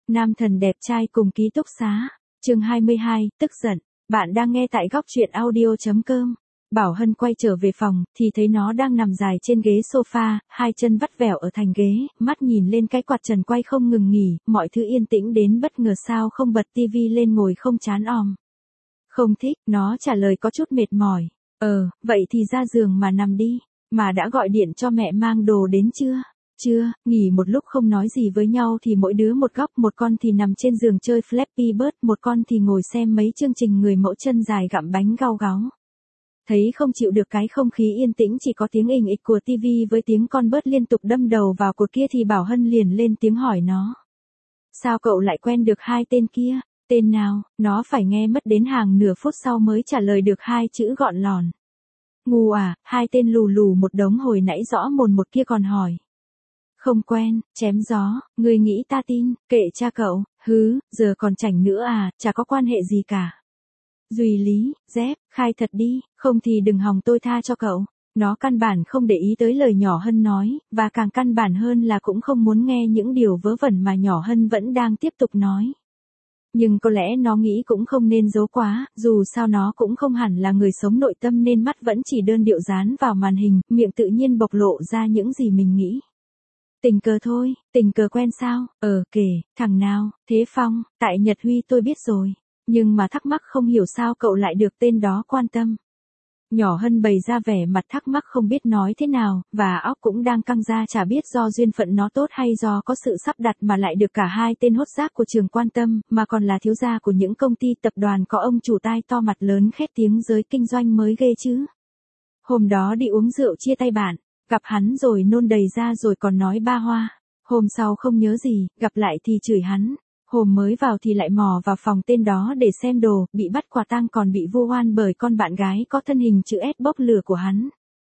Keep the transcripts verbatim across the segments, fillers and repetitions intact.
Nam thần đẹp trai cùng ký túc xá. Chương hai mươi hai, tức giận. Bạn đang nghe tại góc truyện audio chấm com. Bảo Hân quay trở về phòng, thì thấy nó đang nằm dài trên ghế sofa, hai chân vắt vẻo ở thành ghế, mắt nhìn lên cái quạt trần quay không ngừng nghỉ, mọi thứ yên tĩnh đến bất ngờ sao không bật tivi lên ngồi không chán òm. Không thích, nó trả lời có chút mệt mỏi. Ờ, vậy thì ra giường mà nằm đi, mà đã gọi điện cho mẹ mang đồ đến chưa? Chưa, nghỉ một lúc không nói gì với nhau thì mỗi đứa một góc, một con thì nằm trên giường chơi Flappy Bird, một con thì ngồi xem mấy chương trình người mẫu chân dài gặm bánh gau gáu. Thấy không chịu được cái không khí yên tĩnh chỉ có tiếng ình ịch của tivi với tiếng con bớt liên tục đâm đầu vào cột kia thì Bảo Hân liền lên tiếng hỏi nó. Sao cậu lại quen được hai tên kia? Tên nào? Nó phải nghe mất đến hàng nửa phút sau mới trả lời được hai chữ gọn lòn. Ngu à, hai tên lù lù một đống hồi nãy rõ mồn một kia còn hỏi. Không quen, chém gió, người nghĩ ta tin, kệ cha cậu, hứ, giờ còn chảnh nữa à, chả có quan hệ gì cả. Duy lý, dép, khai thật đi, không thì đừng hòng tôi tha cho cậu. Nó căn bản không để ý tới lời nhỏ Hân nói, và càng căn bản hơn là cũng không muốn nghe những điều vớ vẩn mà nhỏ Hân vẫn đang tiếp tục nói. Nhưng có lẽ nó nghĩ cũng không nên giấu quá, dù sao nó cũng không hẳn là người sống nội tâm nên mắt vẫn chỉ đơn điệu dán vào màn hình, miệng tự nhiên bộc lộ ra những gì mình nghĩ. Tình cờ thôi, tình cờ quen sao, ờ kể, thằng nào, Thế Phong, tại Nhật Huy tôi biết rồi, nhưng mà thắc mắc không hiểu sao cậu lại được tên đó quan tâm. Nhỏ Hân bày ra vẻ mặt thắc mắc không biết nói thế nào, và óc cũng đang căng ra chả biết do duyên phận nó tốt hay do có sự sắp đặt mà lại được cả hai tên hốt rác của trường quan tâm, mà còn là thiếu gia của những công ty tập đoàn có ông chủ tai to mặt lớn khét tiếng giới kinh doanh mới ghê chứ. Hôm đó đi uống rượu chia tay bạn. Gặp hắn rồi nôn đầy ra rồi còn nói ba hoa. Hôm sau không nhớ gì, gặp lại thì chửi hắn. Hôm mới vào thì lại mò vào phòng tên đó để xem đồ, bị bắt quả tang còn bị vu oan bởi con bạn gái có thân hình chữ S bốc lửa của hắn.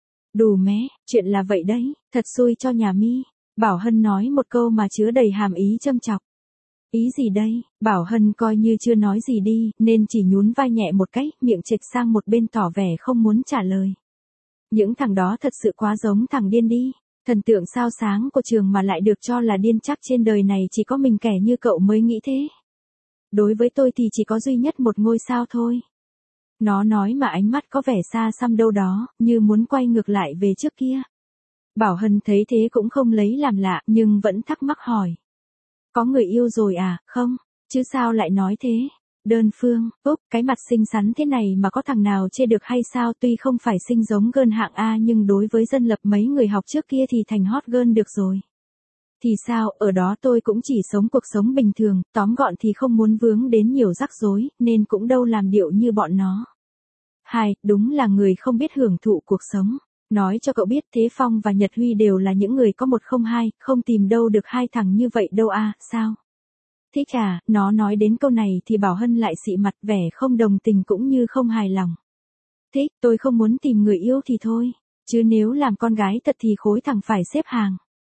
Đù mé, chuyện là vậy đấy, thật xui cho nhà mi. Bảo Hân nói một câu mà chứa đầy hàm ý châm chọc. Ý gì đây? Bảo Hân coi như chưa nói gì đi, nên chỉ nhún vai nhẹ một cái, miệng chệch sang một bên tỏ vẻ không muốn trả lời. Những thằng đó thật sự quá giống thằng điên đi, thần tượng sao sáng của trường mà lại được cho là điên, chắc trên đời này chỉ có mình kẻ như cậu mới nghĩ thế. Đối với tôi thì chỉ có duy nhất một ngôi sao thôi. Nó nói mà ánh mắt có vẻ xa xăm đâu đó, như muốn quay ngược lại về trước kia. Bảo Hân thấy thế cũng không lấy làm lạ, nhưng vẫn thắc mắc hỏi. Có người yêu rồi à, không? Chứ sao lại nói thế? Đơn phương, úp, cái mặt xinh xắn thế này mà có thằng nào chê được hay sao, tuy không phải xinh giống girl hạng A nhưng đối với dân lập mấy người học trước kia thì thành hot girl được rồi. Thì sao, ở đó tôi cũng chỉ sống cuộc sống bình thường, tóm gọn thì không muốn vướng đến nhiều rắc rối, nên cũng đâu làm điệu như bọn nó. Hai, đúng là người không biết hưởng thụ cuộc sống. Nói cho cậu biết Thế Phong và Nhật Huy đều là những người có một không hai, không tìm đâu được hai thằng như vậy đâu à, sao? Thích à, nó nói đến câu này thì Bảo Hân lại xị mặt vẻ không đồng tình cũng như không hài lòng. Thích, tôi không muốn tìm người yêu thì thôi, chứ nếu làm con gái thật thì khối thằng phải xếp hàng.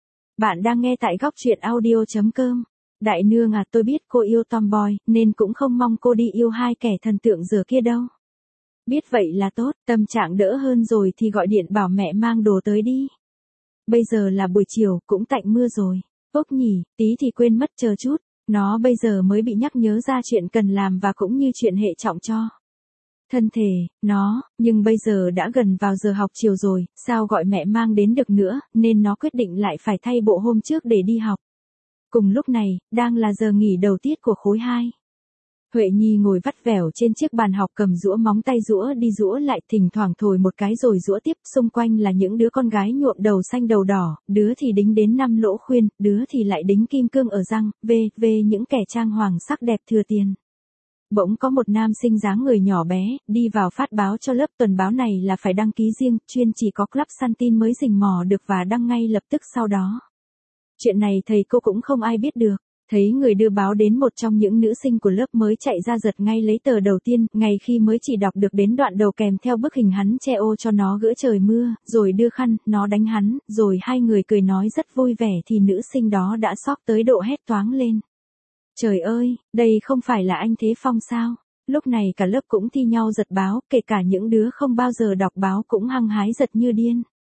Bạn đang nghe tại góc truyện audio chấm com. Đại nương à, tôi biết cô yêu tomboy, nên cũng không mong cô đi yêu hai kẻ thần tượng dở kia đâu. Biết vậy là tốt, tâm trạng đỡ hơn rồi thì gọi điện bảo mẹ mang đồ tới đi. Bây giờ là buổi chiều, cũng tạnh mưa rồi. Ốc nhỉ, tí thì quên mất chờ chút. Nó bây giờ mới bị nhắc nhớ ra chuyện cần làm và cũng như chuyện hệ trọng cho thân thể, nó, nhưng bây giờ đã gần vào giờ học chiều rồi, sao gọi mẹ mang đến được nữa, nên nó quyết định lại phải thay bộ hôm trước để đi học. Cùng lúc này, đang là giờ nghỉ đầu tiết của khối hai. Huệ Nhi ngồi vắt vẻo trên chiếc bàn học cầm giũa móng tay giũa đi giũa lại, thỉnh thoảng thổi một cái rồi giũa tiếp, xung quanh là những đứa con gái nhuộm đầu xanh đầu đỏ, đứa thì đính đến năm lỗ khuyên, đứa thì lại đính kim cương ở răng, về, về những kẻ trang hoàng sắc đẹp thừa tiền. Bỗng có một nam sinh dáng người nhỏ bé, đi vào phát báo cho lớp tuần báo này là phải đăng ký riêng, chuyên chỉ có club săn tin mới rình mò được và đăng ngay lập tức sau đó. Chuyện này thầy cô cũng không ai biết được. Thấy người đưa báo đến một trong những nữ sinh của lớp mới chạy ra giật ngay lấy tờ đầu tiên, ngay khi mới chỉ đọc được đến đoạn đầu kèm theo bức hình hắn che ô cho nó gỡ trời mưa, rồi đưa khăn, nó đánh hắn, rồi hai người cười nói rất vui vẻ thì nữ sinh đó đã sốc tới độ hét toáng lên. Trời ơi, đây không phải là anh Thế Phong sao? Lúc này cả lớp cũng thi nhau giật báo, kể cả những đứa không bao giờ đọc báo cũng hăng hái giật như điên.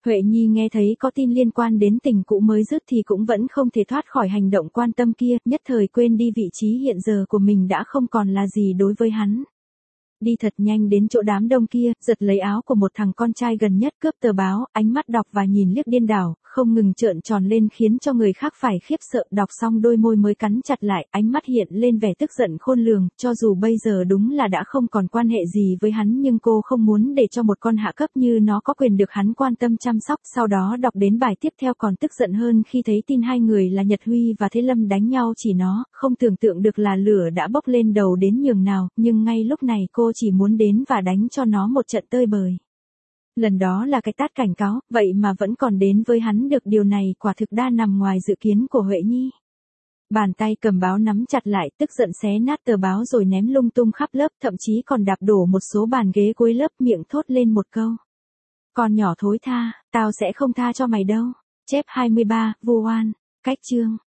Huệ Nhi nghe thấy có tin liên quan đến tình cũ mới dứt thì cũng vẫn không thể thoát khỏi hành động quan tâm kia, nhất thời quên đi vị trí hiện giờ của mình đã không còn là gì đối với hắn. Đi thật nhanh đến chỗ đám đông kia, giật lấy áo của một thằng con trai gần nhất cướp tờ báo, ánh mắt đọc và nhìn liếc điên đảo, không ngừng trợn tròn lên khiến cho người khác phải khiếp sợ, đọc xong đôi môi mới cắn chặt lại, ánh mắt hiện lên vẻ tức giận khôn lường, cho dù bây giờ đúng là đã không còn quan hệ gì với hắn nhưng cô không muốn để cho một con hạ cấp như nó có quyền được hắn quan tâm chăm sóc, sau đó đọc đến bài tiếp theo còn tức giận hơn khi thấy tin hai người là Nhật Huy và Thế Lâm đánh nhau chỉ nó, không tưởng tượng được là lửa đã bốc lên đầu đến nhường nào, nhưng ngay lúc này cô chỉ muốn đến và đánh cho nó một trận tơi bời. Lần đó là cái tát cảnh cáo, vậy mà vẫn còn đến với hắn được điều này quả thực đa nằm ngoài dự kiến của Huệ Nhi. Bàn tay cầm báo nắm chặt lại, tức giận xé nát tờ báo rồi ném lung tung khắp lớp, thậm chí còn đạp đổ một số bàn ghế cuối lớp, miệng thốt lên một câu. Con nhỏ thối tha, tao sẽ không tha cho mày đâu. Chép hai mươi ba, vu oan, cách chương.